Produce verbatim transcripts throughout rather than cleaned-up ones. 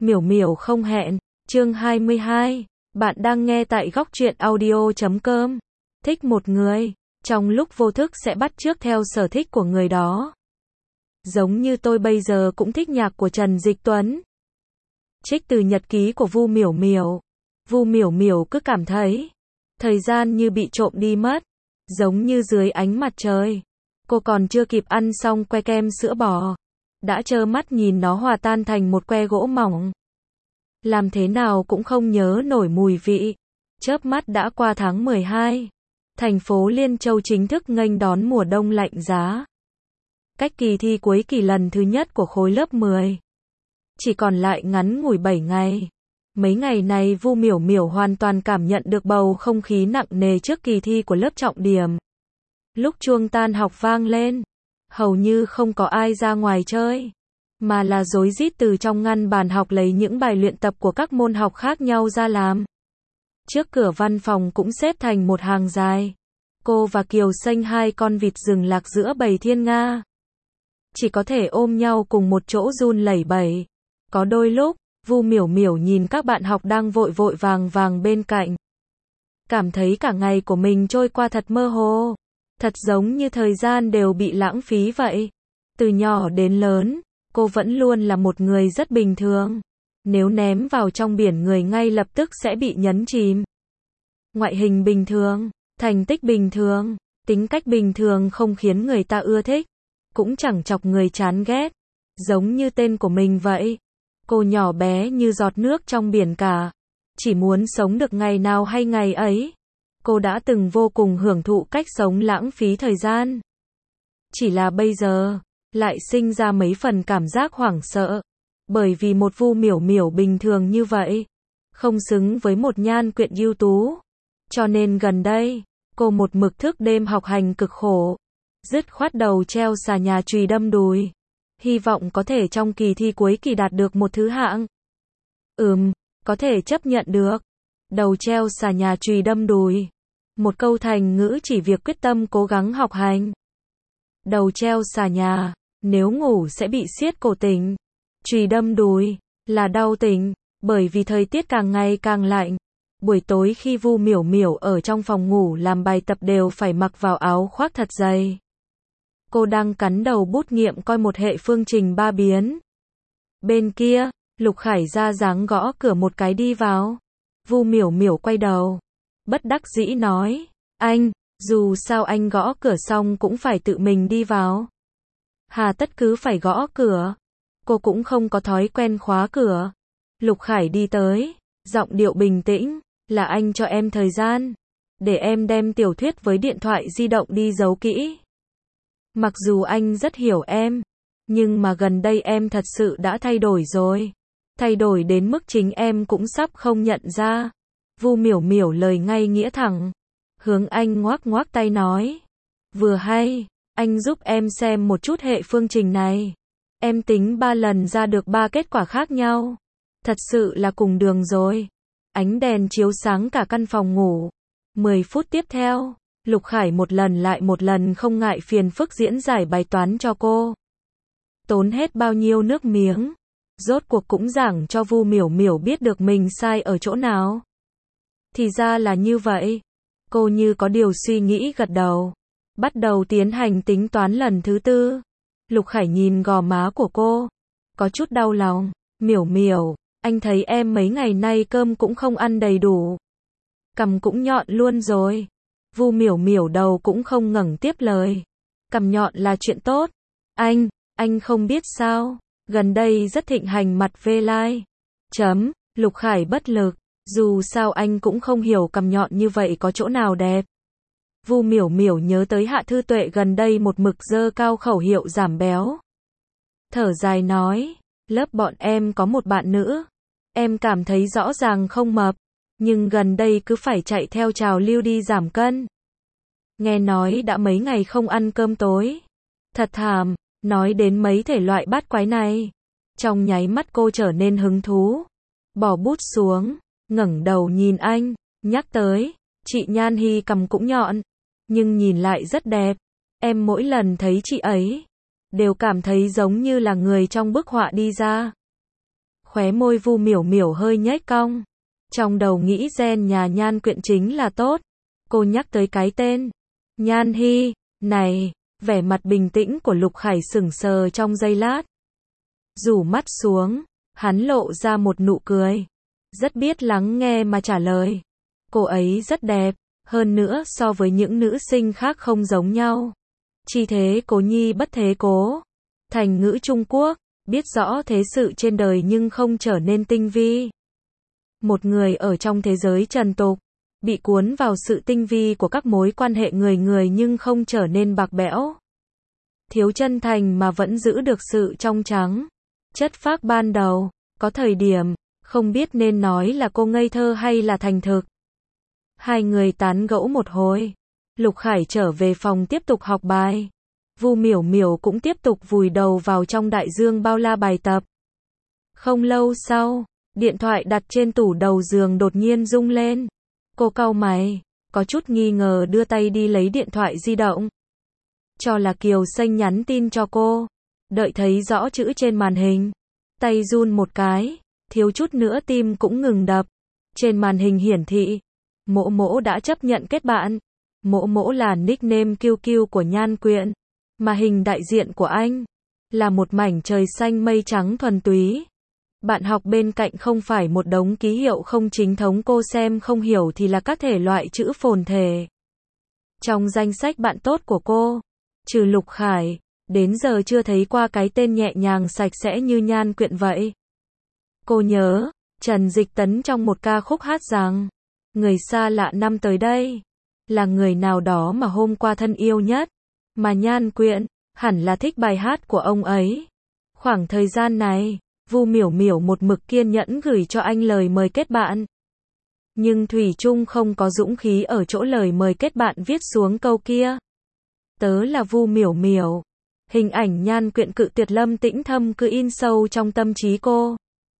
Miểu miểu không hẹn, chương hai mươi hai. Bạn đang nghe tại góc truyện audio chấm com. Thích một người, trong lúc vô thức sẽ bắt chước theo sở thích của người đó. Giống như tôi bây giờ cũng thích nhạc của Trần Dịch Tuấn. Trích từ nhật ký của Vu Miểu Miểu. Vu Miểu Miểu cứ cảm thấy thời gian như bị trộm đi mất, giống như dưới ánh mặt trời. Cô còn chưa kịp ăn xong que kem sữa bò, đã trơ mắt nhìn nó hòa tan thành một que gỗ mỏng. Làm thế nào cũng không nhớ nổi mùi vị. Chớp mắt đã qua tháng mười hai. Thành phố Liên Châu chính thức nghênh đón mùa đông lạnh giá. Cách kỳ thi cuối kỳ lần thứ nhất của khối lớp mười chỉ còn lại ngắn ngủi bảy ngày. Mấy ngày này Vu Miểu Miểu hoàn toàn cảm nhận được bầu không khí nặng nề trước kỳ thi của lớp trọng điểm. Lúc chuông tan học vang lên, hầu như không có ai ra ngoài chơi, mà là rối rít từ trong ngăn bàn học lấy những bài luyện tập của các môn học khác nhau ra làm. Trước cửa văn phòng cũng xếp thành một hàng dài. Cô và Kiều Xanh, hai con vịt rừng lạc giữa bầy thiên nga, chỉ có thể ôm nhau cùng một chỗ run lẩy bẩy. Có đôi lúc, Vu Miểu Miểu nhìn các bạn học đang vội vội vàng vàng bên cạnh, cảm thấy cả ngày của mình trôi qua thật mơ hồ, thật giống như thời gian đều bị lãng phí vậy. Từ nhỏ đến lớn, cô vẫn luôn là một người rất bình thường. Nếu ném vào trong biển người ngay lập tức sẽ bị nhấn chìm. Ngoại hình bình thường, thành tích bình thường, tính cách bình thường không khiến người ta ưa thích, cũng chẳng chọc người chán ghét. Giống như tên của mình vậy. Cô nhỏ bé như giọt nước trong biển cả, chỉ muốn sống được ngày nào hay ngày ấy. Cô đã từng vô cùng hưởng thụ cách sống lãng phí thời gian. Chỉ là bây giờ, lại sinh ra mấy phần cảm giác hoảng sợ. Bởi vì một Vu Miểu Miểu bình thường như vậy, không xứng với một Nhan Quyện ưu tú. Cho nên gần đây, cô một mực thức đêm học hành cực khổ, dứt khoát đầu treo xà nhà chùy đâm đùi. Hy vọng có thể trong kỳ thi cuối kỳ đạt được một thứ hạng. Ừm, có thể chấp nhận được. Đầu treo xà nhà chùy đâm đùi. Một câu thành ngữ chỉ việc quyết tâm cố gắng học hành. Đầu treo xà nhà, nếu ngủ sẽ bị siết cổ tỉnh. Chùy đâm đùi, là đau tỉnh, bởi vì thời tiết càng ngày càng lạnh. Buổi tối khi Vu Miểu Miểu ở trong phòng ngủ làm bài tập đều phải mặc vào áo khoác thật dày. Cô đang cắn đầu bút nghiệm coi một hệ phương trình ba biến. Bên kia, Lục Khải ra dáng gõ cửa một cái đi vào. Vu Miểu Miểu quay đầu, bất đắc dĩ nói, anh, dù sao anh gõ cửa xong cũng phải tự mình đi vào. Hà tất cứ phải gõ cửa. Cô cũng không có thói quen khóa cửa. Lục Khải đi tới, giọng điệu bình tĩnh, là anh cho em thời gian, để em đem tiểu thuyết với điện thoại di động đi giấu kỹ. Mặc dù anh rất hiểu em, nhưng mà gần đây em thật sự đã thay đổi rồi. Thay đổi đến mức chính em cũng sắp không nhận ra. Vu Miểu Miểu lời ngay nghĩa thẳng, hướng anh ngoác ngoác tay nói, vừa hay, anh giúp em xem một chút hệ phương trình này. Em tính ba lần ra được ba kết quả khác nhau. Thật sự là cùng đường rồi. Ánh đèn chiếu sáng cả căn phòng ngủ. mười phút tiếp theo, Lục Khải một lần lại một lần không ngại phiền phức diễn giải bài toán cho cô. Tốn hết bao nhiêu nước miếng, rốt cuộc cũng giảng cho Vu Miểu Miểu biết được mình sai ở chỗ nào. Thì ra là như vậy. Cô như có điều suy nghĩ gật đầu, bắt đầu tiến hành tính toán lần thứ tư. Lục Khải nhìn gò má của cô, có chút đau lòng. Miểu Miểu, anh thấy em mấy ngày nay cơm cũng không ăn đầy đủ, cằm cũng nhọn luôn rồi. Vu Miểu Miểu đầu cũng không ngẩng tiếp lời. Cằm nhọn là chuyện tốt. Anh, anh không biết sao, gần đây rất thịnh hành mặt vê lai. Chấm, Lục Khải bất lực, dù sao anh cũng không hiểu cằm nhọn như vậy có chỗ nào đẹp. Vu Miểu Miểu nhớ tới Hạ Thư Tuệ gần đây một mực giơ cao khẩu hiệu giảm béo. Thở dài nói, lớp bọn em có một bạn nữ, em cảm thấy rõ ràng không mập, nhưng gần đây cứ phải chạy theo trào lưu đi giảm cân. Nghe nói đã mấy ngày không ăn cơm tối. Thật thảm, nói đến mấy thể loại bát quái này. Trong nháy mắt cô trở nên hứng thú. Bỏ bút xuống, ngẩng đầu nhìn anh, nhắc tới, chị Nhan Hi cằm cũng nhọn, nhưng nhìn lại rất đẹp. Em mỗi lần thấy chị ấy, đều cảm thấy giống như là người trong bức họa đi ra. Khóe môi Vu Miểu Miểu hơi nhếch cong. Trong đầu nghĩ gen nhà Nhan Quyện chính là tốt. Cô nhắc tới cái tên Nhan Hy, này, vẻ mặt bình tĩnh của Lục Khải sững sờ trong giây lát. Rủ mắt xuống, hắn lộ ra một nụ cười. Rất biết lắng nghe mà trả lời. Cô ấy rất đẹp, hơn nữa so với những nữ sinh khác không giống nhau. Chi thế cố nhi bất thế cố. Thành ngữ Trung Quốc, biết rõ thế sự trên đời nhưng không trở nên tinh vi. Một người ở trong thế giới trần tục, bị cuốn vào sự tinh vi của các mối quan hệ người người nhưng không trở nên bạc bẽo. Thiếu chân thành mà vẫn giữ được sự trong trắng. Chất phác ban đầu, có thời điểm, không biết nên nói là cô ngây thơ hay là thành thực. Hai người tán gẫu một hồi. Lục Khải trở về phòng tiếp tục học bài. Vu Miểu Miểu cũng tiếp tục vùi đầu vào trong đại dương bao la bài tập. Không lâu sau, điện thoại đặt trên tủ đầu giường đột nhiên rung lên. Cô cau mày, có chút nghi ngờ đưa tay đi lấy điện thoại di động. Cho là Kiều Xanh nhắn tin cho cô. Đợi thấy rõ chữ trên màn hình. Tay run một cái, thiếu chút nữa tim cũng ngừng đập. Trên màn hình hiển thị, Mỗ Mỗ đã chấp nhận kết bạn. Mỗ Mỗ là nickname Q Q của Nhan Quyện. Mà hình đại diện của anh là một mảnh trời xanh mây trắng thuần túy. Bạn học bên cạnh không phải một đống ký hiệu không chính thống cô xem không hiểu thì là các thể loại chữ phồn thể. Trong danh sách bạn tốt của cô, trừ Lục Khải, đến giờ chưa thấy qua cái tên nhẹ nhàng sạch sẽ như Nhan Quyện vậy. Cô nhớ, Trần Dịch Tấn trong một ca khúc hát rằng, người xa lạ năm tới đây, là người nào đó mà hôm qua thân yêu nhất. Mà Nhan Quyện, hẳn là thích bài hát của ông ấy. Khoảng thời gian này, Vu Miểu Miểu một mực kiên nhẫn gửi cho anh lời mời kết bạn. Nhưng thủy chung không có dũng khí ở chỗ lời mời kết bạn viết xuống câu kia. Tớ là Vu Miểu Miểu. Hình ảnh Nhan Quyện cự tuyệt Lâm Tĩnh Thâm cứ in sâu trong tâm trí cô.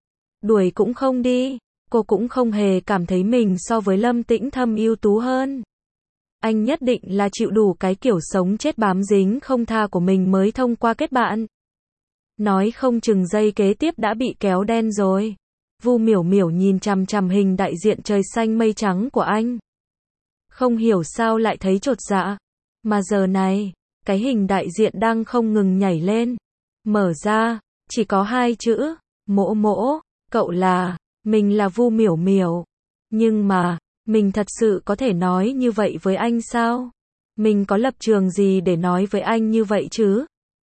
Đuổi cũng không đi, cô cũng không hề cảm thấy mình so với Lâm Tĩnh Thâm ưu tú hơn. Anh nhất định là chịu đủ cái kiểu sống chết bám dính không tha của mình mới thông qua kết bạn. Nói không chừng giây kế tiếp đã bị kéo đen rồi. Vu Miểu Miểu nhìn chằm chằm hình đại diện trời xanh mây trắng của anh. Không hiểu sao lại thấy chột dạ. Mà giờ này, cái hình đại diện đang không ngừng nhảy lên. Mở ra, chỉ có hai chữ, Mỗ Mỗ, cậu là, mình là Vu Miểu Miểu. Nhưng mà, mình thật sự có thể nói như vậy với anh sao? Mình có lập trường gì để nói với anh như vậy chứ?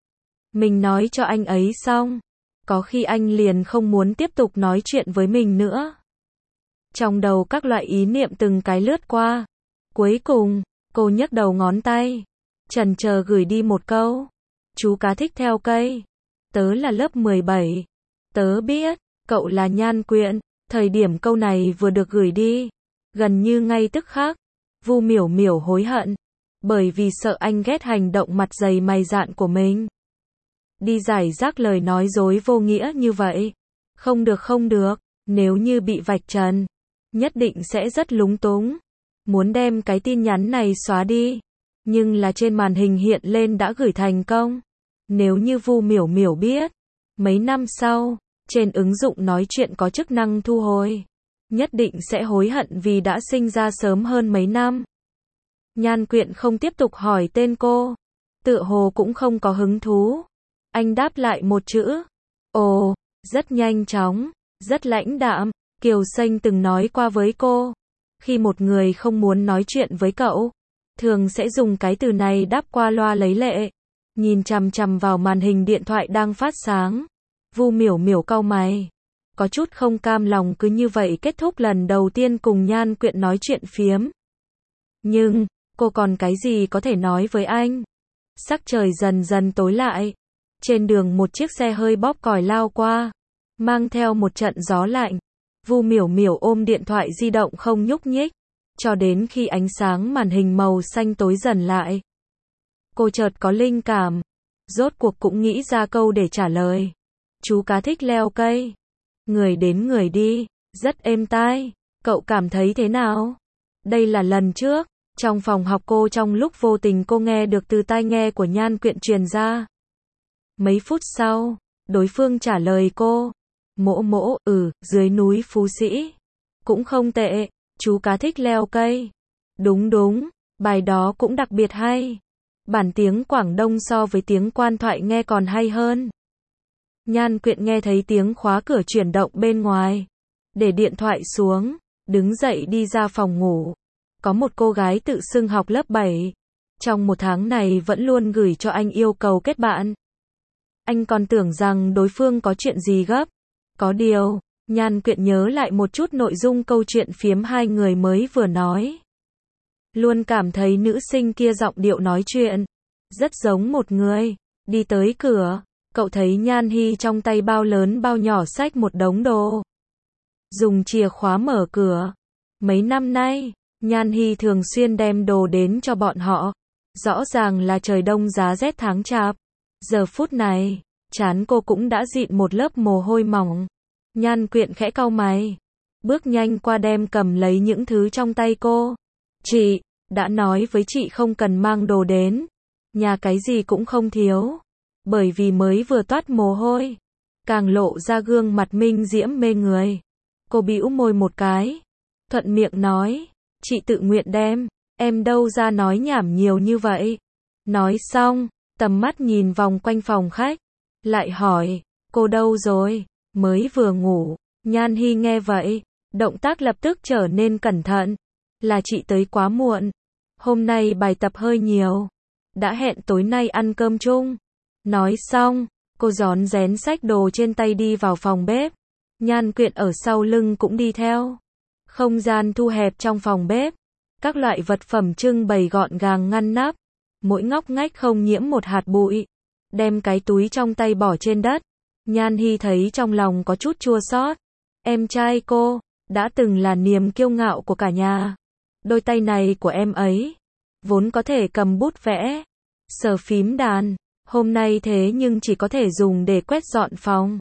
Mình nói cho anh ấy xong, có khi anh liền không muốn tiếp tục nói chuyện với mình nữa. Trong đầu các loại ý niệm từng cái lướt qua. Cuối cùng, cô nhấc đầu ngón tay, chần chờ gửi đi một câu. Chú cá thích theo cây. Tớ là lớp mười bảy. Tớ biết, cậu là Nhan Quyện. Thời điểm câu này vừa được gửi đi, gần như ngay tức khắc, Vu Miểu Miểu hối hận, bởi vì sợ anh ghét hành động mặt dày mày dạn của mình. Đi giải rác lời nói dối vô nghĩa như vậy. Không được không được, nếu như bị vạch trần, nhất định sẽ rất lúng túng. Muốn đem cái tin nhắn này xóa đi, nhưng là trên màn hình hiện lên đã gửi thành công. Nếu như Vu Miểu Miểu biết, mấy năm sau, trên ứng dụng nói chuyện có chức năng thu hồi, nhất định sẽ hối hận vì đã sinh ra sớm hơn mấy năm. Nhan Quyện không tiếp tục hỏi tên cô, tựa hồ cũng không có hứng thú. Anh đáp lại một chữ, ồ, rất nhanh chóng, rất lãnh đạm. Kiều Xanh từng nói qua với cô, khi một người không muốn nói chuyện với cậu, thường sẽ dùng cái từ này đáp qua loa lấy lệ. Nhìn chằm chằm vào màn hình điện thoại đang phát sáng, Vu Miểu Miểu cau mày, có chút không cam lòng cứ như vậy kết thúc lần đầu tiên cùng Nhan Quyện nói chuyện phiếm. Nhưng, cô còn cái gì có thể nói với anh? Sắc trời dần dần tối lại. Trên đường một chiếc xe hơi bóp còi lao qua, mang theo một trận gió lạnh. Vu Miểu Miểu ôm điện thoại di động không nhúc nhích, cho đến khi ánh sáng màn hình màu xanh tối dần lại. Cô chợt có linh cảm, rốt cuộc cũng nghĩ ra câu để trả lời. Chú cá thích leo cây. Người đến người đi, rất êm tai. Cậu cảm thấy thế nào? Đây là lần trước, trong phòng học cô trong lúc vô tình cô nghe được từ tai nghe của Nhan Quyện truyền ra. Mấy phút sau, đối phương trả lời cô. Mỗ mỗ, ừ, dưới núi Phú Sĩ. Cũng không tệ, chú cá thích leo cây. Đúng đúng, bài đó cũng đặc biệt hay. Bản tiếng Quảng Đông so với tiếng Quan Thoại nghe còn hay hơn. Nhan Quyện nghe thấy tiếng khóa cửa chuyển động bên ngoài. Để điện thoại xuống, đứng dậy đi ra phòng ngủ. Có một cô gái tự xưng học lớp bảy. Trong một tháng này vẫn luôn gửi cho anh yêu cầu kết bạn. Anh còn tưởng rằng đối phương có chuyện gì gấp. Có điều, Nhan Quyện nhớ lại một chút nội dung câu chuyện phiếm hai người mới vừa nói. Luôn cảm thấy nữ sinh kia giọng điệu nói chuyện rất giống một người. Đi tới cửa, cậu thấy Nhan Hi trong tay bao lớn bao nhỏ xách một đống đồ. Dùng chìa khóa mở cửa. Mấy năm nay, Nhan Hi thường xuyên đem đồ đến cho bọn họ. Rõ ràng là trời đông giá rét tháng chạp. Giờ phút này, trán cô cũng đã dịn một lớp mồ hôi mỏng. Nhan Quyện khẽ cau mày. Bước nhanh qua đem cầm lấy những thứ trong tay cô. Chị, đã nói với chị không cần mang đồ đến. Nhà cái gì cũng không thiếu. Bởi vì mới vừa toát mồ hôi. Càng lộ ra gương mặt minh diễm mê người. Cô bĩu môi một cái. Thuận miệng nói. Chị tự nguyện đem. Em đâu ra nói nhảm nhiều như vậy. Nói xong, tầm mắt nhìn vòng quanh phòng khách. Lại hỏi, cô đâu rồi? Mới vừa ngủ. Nhan Hi nghe vậy, động tác lập tức trở nên cẩn thận. Là chị tới quá muộn. Hôm nay bài tập hơi nhiều. Đã hẹn tối nay ăn cơm chung. Nói xong, cô rón rén xách đồ trên tay đi vào phòng bếp. Nhan Quyện ở sau lưng cũng đi theo. Không gian thu hẹp trong phòng bếp. Các loại vật phẩm trưng bày gọn gàng ngăn nắp. Mỗi ngóc ngách không nhiễm một hạt bụi. Đem cái túi trong tay bỏ trên đất. Nhan Hi thấy trong lòng có chút chua xót. Em trai cô, đã từng là niềm kiêu ngạo của cả nhà. Đôi tay này của em ấy, vốn có thể cầm bút vẽ, sờ phím đàn. Hôm nay thế nhưng chỉ có thể dùng để quét dọn phòng.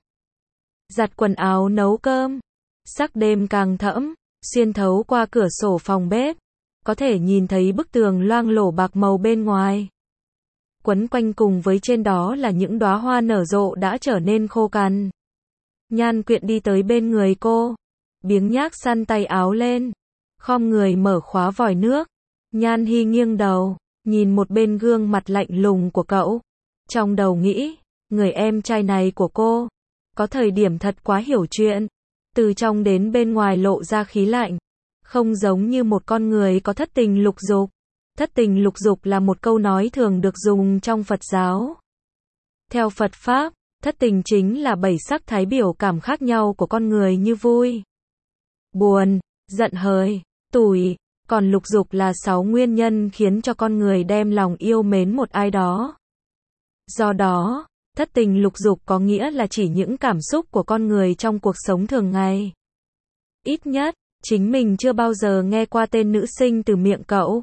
Giặt quần áo nấu cơm. Sắc đêm càng thẫm, xuyên thấu qua cửa sổ phòng bếp. Có thể nhìn thấy bức tường loang lổ bạc màu bên ngoài. Quấn quanh cùng với trên đó là những đóa hoa nở rộ đã trở nên khô cằn. Nhan Quyện đi tới bên người cô. Biếng nhác săn tay áo lên. Khom người mở khóa vòi nước. Nhan Hi nghiêng đầu, nhìn một bên gương mặt lạnh lùng của cậu. Trong đầu nghĩ, người em trai này của cô, có thời điểm thật quá hiểu chuyện. Từ trong đến bên ngoài lộ ra khí lạnh. Không giống như một con người có thất tình lục dục. Thất tình lục dục là một câu nói thường được dùng trong Phật giáo. Theo Phật Pháp, thất tình chính là bảy sắc thái biểu cảm khác nhau của con người như vui, buồn, giận hờn, tủi. Còn lục dục là sáu nguyên nhân khiến cho con người đem lòng yêu mến một ai đó. Do đó, thất tình lục dục có nghĩa là chỉ những cảm xúc của con người trong cuộc sống thường ngày. Ít nhất, chính mình chưa bao giờ nghe qua tên nữ sinh từ miệng cậu.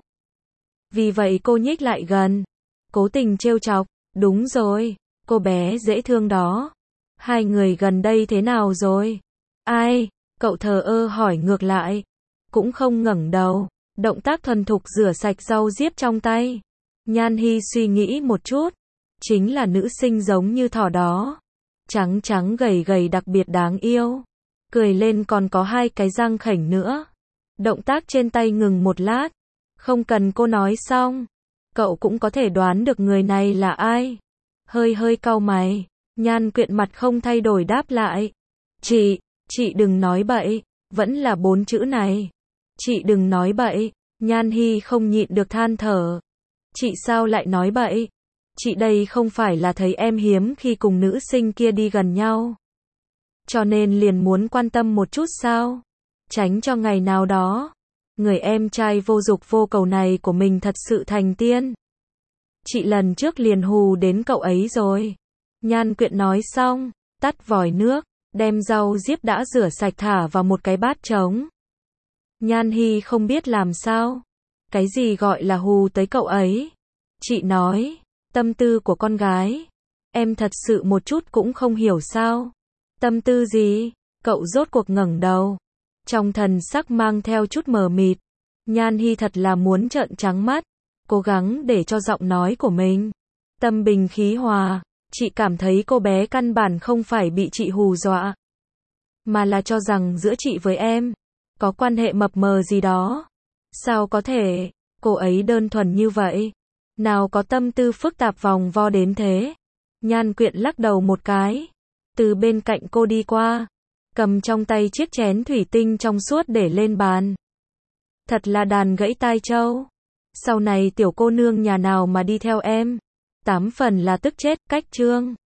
Vì vậy cô nhích lại gần, cố tình trêu chọc. Đúng rồi, cô bé dễ thương đó. Hai người gần đây thế nào rồi? Ai? Cậu thờ ơ hỏi ngược lại. Cũng không ngẩng đầu. Động tác thuần thục rửa sạch rau diếp trong tay. Nhan Hi suy nghĩ một chút. Chính là nữ sinh giống như thỏ đó. Trắng trắng gầy gầy đặc biệt đáng yêu. Cười lên còn có hai cái răng khểnh nữa. Động tác trên tay ngừng một lát. Không cần cô nói xong. Cậu cũng có thể đoán được người này là ai. Hơi hơi cau mày. Nhan Quyện mặt không thay đổi đáp lại. Chị, chị đừng nói bậy. Vẫn là bốn chữ này. Chị đừng nói bậy. Nhan Hi không nhịn được than thở. Chị sao lại nói bậy? Chị đây không phải là thấy em hiếm khi cùng nữ sinh kia đi gần nhau. Cho nên liền muốn quan tâm một chút sao? Tránh cho ngày nào đó, người em trai vô dục vô cầu này của mình thật sự thành tiên. Chị lần trước liền hù đến cậu ấy rồi. Nhan Quyện nói xong, tắt vòi nước, đem rau diếp đã rửa sạch thả vào một cái bát trống. Nhan Hi không biết làm sao. Cái gì gọi là hù tới cậu ấy? Chị nói, tâm tư của con gái. Em thật sự một chút cũng không hiểu sao. Tâm tư gì? Cậu rốt cuộc ngẩng đầu. Trong thần sắc mang theo chút mờ mịt. Nhan Hi thật là muốn trợn trắng mắt. Cố gắng để cho giọng nói của mình tâm bình khí hòa. Chị cảm thấy cô bé căn bản không phải bị chị hù dọa. mà là cho rằng giữa chị với em có quan hệ mập mờ gì đó. Sao có thể, cô ấy đơn thuần như vậy, nào có tâm tư phức tạp vòng vo đến thế. Nhan Quyện lắc đầu một cái, từ bên cạnh cô đi qua, cầm trong tay chiếc chén thủy tinh trong suốt để lên bàn. Thật là đàn gãy tai trâu. Sau này tiểu cô nương nhà nào mà đi theo em, tám phần là tức chết. Cách Trương